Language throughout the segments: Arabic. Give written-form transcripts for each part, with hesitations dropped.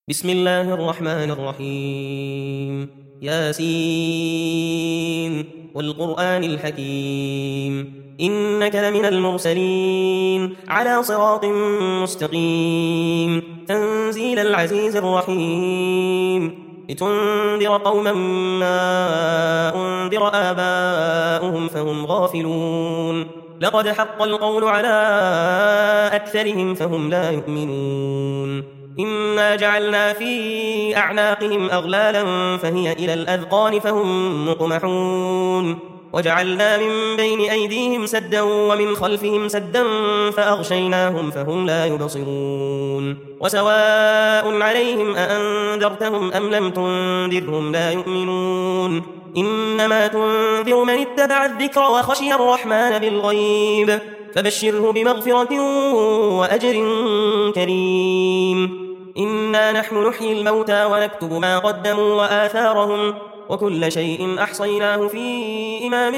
بسم الله الرحمن الرحيم ياسين والقرآن الحكيم إنك لمن المرسلين على صراط مستقيم تنزيل العزيز الرحيم لتنذر قوما ما أنذر آباؤهم فهم غافلون لقد حق القول على أكثرهم فهم لا يؤمنون إنا جعلنا في أعناقهم أغلالا فهي إلى الأذقان فهم مقمحون وجعلنا من بين أيديهم سدا ومن خلفهم سدا فأغشيناهم فهم لا يبصرون وسواء عليهم أأنذرتهم أم لم تنذرهم لا يؤمنون إنما تنذر من اتبع الذكر وخشي الرحمن بالغيب فبشره بمغفرة وأجر كريم إنا نحن نحيي الموتى ونكتب ما قدموا وآثارهم وكل شيء أحصيناه في إمام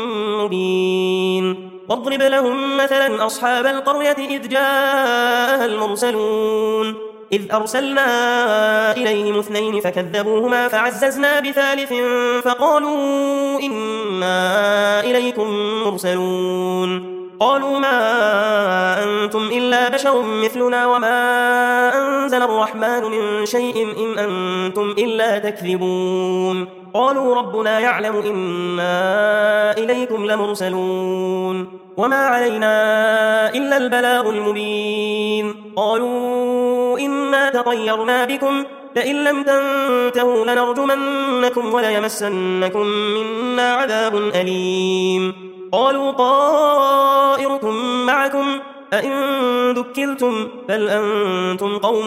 مبين واضرب لهم مثلا أصحاب القرية إذ جاءها المرسلون إذ أرسلنا إليهم اثنين فكذبوهما فعززنا بثالث فقالوا إنا إليكم مرسلون قالوا ما أنتم إلا بشر مثلنا وما أنزل الرحمن من شيء إن أنتم إلا تكذبون قالوا ربنا يعلم إنا إليكم لمرسلون وما علينا إلا البلاغ المبين قالوا إنا تطيرنا بكم لئن لم تنتهوا لنرجمنكم وليمسنكم منا عذاب أليم قالوا طائركم معكم أئن ذكرتم بل أنتم قوم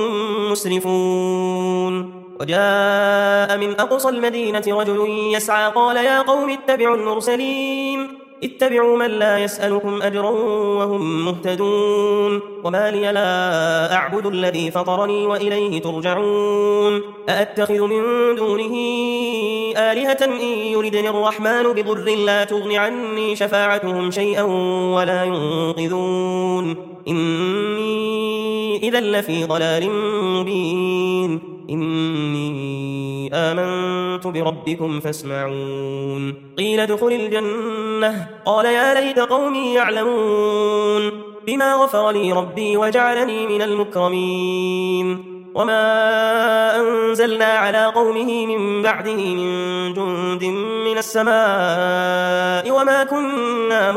مسرفون وجاء من أقصى المدينة رجل يسعى قال يا قوم اتبعوا المرسلين اتبعوا من لا يسألكم أجرا وهم مهتدون وما لي لا أعبد الذي فطرني وإليه ترجعون أأتخذ من دونه آلهة إن يردني الرحمن بضر لا تغن عني شفاعتهم شيئا ولا ينقذون إني إذا لفي ضلال مبين إني آمنت بربكم فاسمعون قيل ادخل الجنة قال يا ليت قومي يعلمون بما غفر لي ربي وجعلني من المكرمين وما أنزلنا على قومه من بعده من جند من السماء وما كنا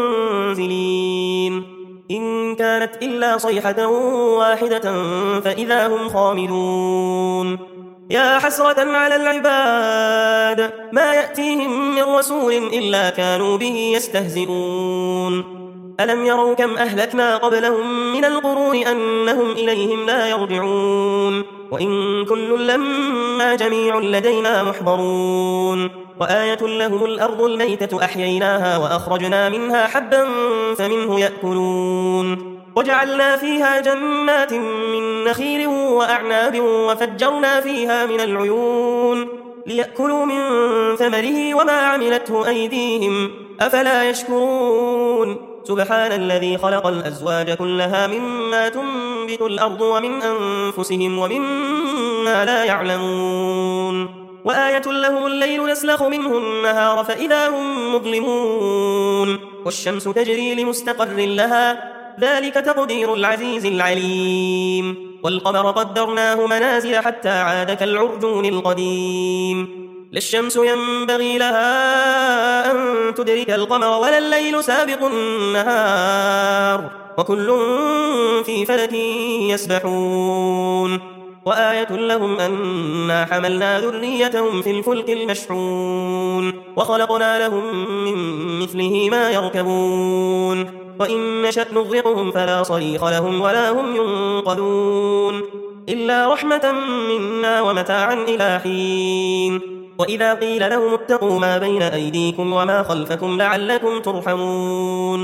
منزلين إن كانت إلا صيحة واحدة فإذا هم خامدون يا حسرة على العباد ما يأتيهم من رسول إلا كانوا به يستهزئون ألم يروا كم أهلكنا قبلهم من القرون أنهم إليهم لا يرجعون وإن كل لما جميع لدينا محضرون وآية لهم الأرض الميتة أحييناها وأخرجنا منها حبا فمنه يأكلون وجعلنا فيها جنات من نخيل وأعناب وفجرنا فيها من العيون ليأكلوا من ثمره وما عملته أيديهم أفلا يشكرون سبحان الذي خلق الأزواج كلها مما تنبت الأرض ومن أنفسهم ومما لا يعلمون وآية لهم الليل نسلخ منه النهار فإذا هم مظلمون والشمس تجري لمستقر لها ذلك تقدير العزيز العليم والقمر قدرناه منازل حتى عاد كالعرجون القديم لا الشمس ينبغي لها أن تدرك القمر ولا الليل سابق النهار وكل في فلك يسبحون وآية لهم أنا حملنا ذريتهم في الفلك المشحون وخلقنا لهم من مثله ما يركبون وإن نشأ نغرقهم فلا صريخ لهم ولا هم ينقذون إلا رحمة منا ومتاعا إلى حين وإذا قيل لهم اتقوا ما بين أيديكم وما خلفكم لعلكم ترحمون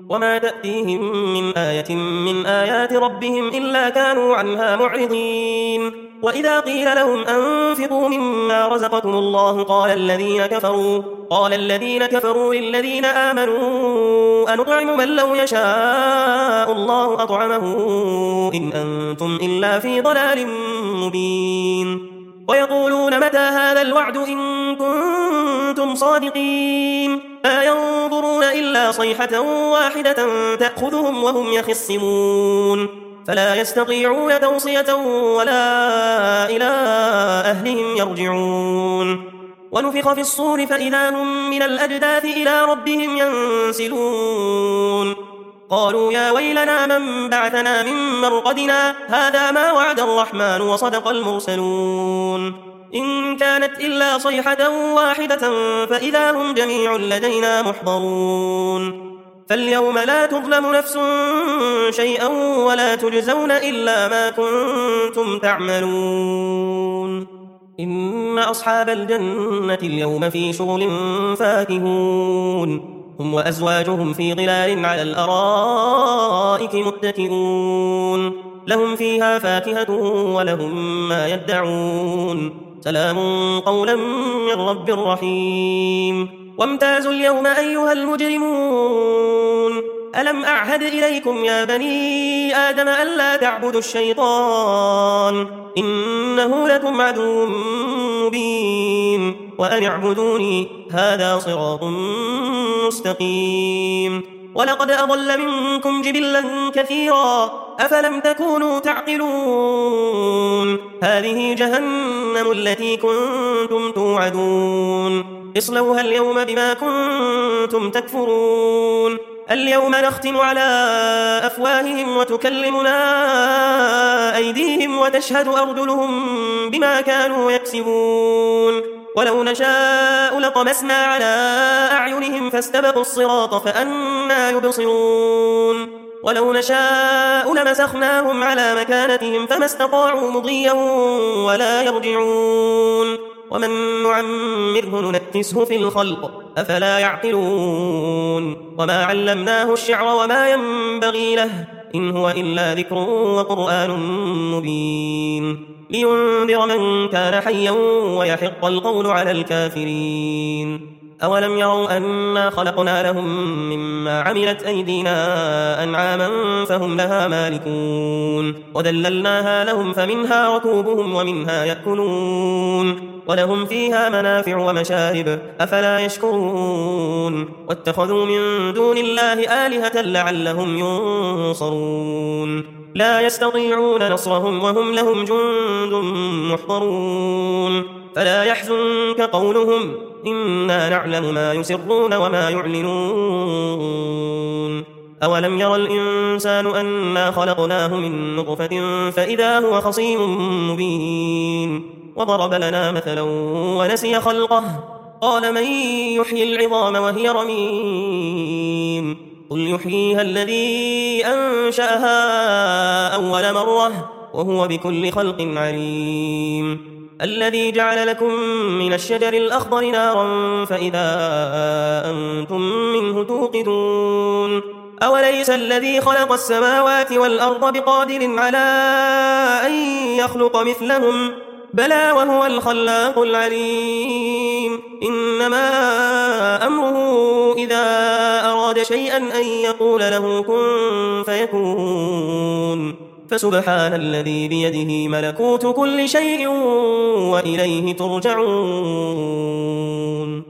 وما تأتيهم من آية من آيات ربهم إلا كانوا عنها معرضين وإذا قيل لهم أنفقوا مما رزقكم الله قال الذين كفروا للذين آمنوا أنطعم من لو يشاء الله أطعمه إن أنتم إلا في ضلال مبين ويقولون متى هذا الوعد إن كنتم صادقين لا ينظرون إلا صيحة واحدة تأخذهم وهم يخصمون فلا يستطيعون توصية ولا إلى أهلهم يرجعون ونفخ في الصور فإذا هم من الأجداث إلى ربهم ينسلون قالوا يا ويلنا من بعثنا من مرقدنا هذا ما وعد الرحمن وصدق المرسلون إن كانت إلا صيحة واحدة فإذا هم جميع لدينا محضرون فاليوم لا تظلم نفس شيئا ولا تجزون إلا ما كنتم تعملون إن أصحاب الجنة اليوم في شغل فاكهون هم وأزواجهم في ظلال على الأرائك متكئون لهم فيها فاكهة ولهم ما يدعون سلام قولا من رب رحيم وامتازوا اليوم أيها المجرمون ألم أعهد إليكم يا بني آدم ألا تعبدوا الشيطان إنه لكم عدو مبين وأن اعبدوني هذا صراط مستقيم ولقد أضل منكم جبلا كثيرا أفلم تكونوا تعقلون هذه جهنم التي كنتم توعدون اصلوها اليوم بما كنتم تكفرون اليوم نختم على أفواههم وتكلمنا أيديهم وتشهد أرجلهم بما كانوا يكسبون ولو نشاء لطمسنا على أعينهم فاستبقوا الصراط فأنى يبصرون ولو نشاء لمسخناهم على مكانتهم فما استطاعوا مضيا ولا يرجعون ومن نعمره ننكسه في الخلق أفلا يعقلون وما علمناه الشعر وما ينبغي له إن هو إلا ذكر وقرآن مبين لينذر من كان حيا ويحق القول على الكافرين أولم يروا أنا خلقنا لهم مما عملت أيدينا أنعاما فهم لها مالكون وذللناها لهم فمنها ركوبهم ومنها يأكلون ولهم فيها منافع ومشارب أفلا يشكرون واتخذوا من دون الله آلهة لعلهم ينصرون لا يستطيعون نصرهم وهم لهم جند محضرون فلا يحزنك قولهم إنا نعلم ما يسرون وما يعلنون أولم يرى الإنسان أنا خلقناه من نطفة فإذا هو خصيم مبين وضرب لنا مثلا ونسي خلقه قال من يحيي العظام وهي رميم قل يحييها الذي أنشأها أول مرة وهو بكل خلق عليم الذي جعل لكم من الشجر الأخضر نارا فإذا أنتم منه توقدون أوليس الذي خلق السماوات والأرض بقادر على أن يخلق مثلهم بلى وهو الخلاق العليم إنما أمره إذا أراد شيئا أن يقول له كن فيكون فسبحان الذي بيده ملكوت كل شيء وإليه ترجعون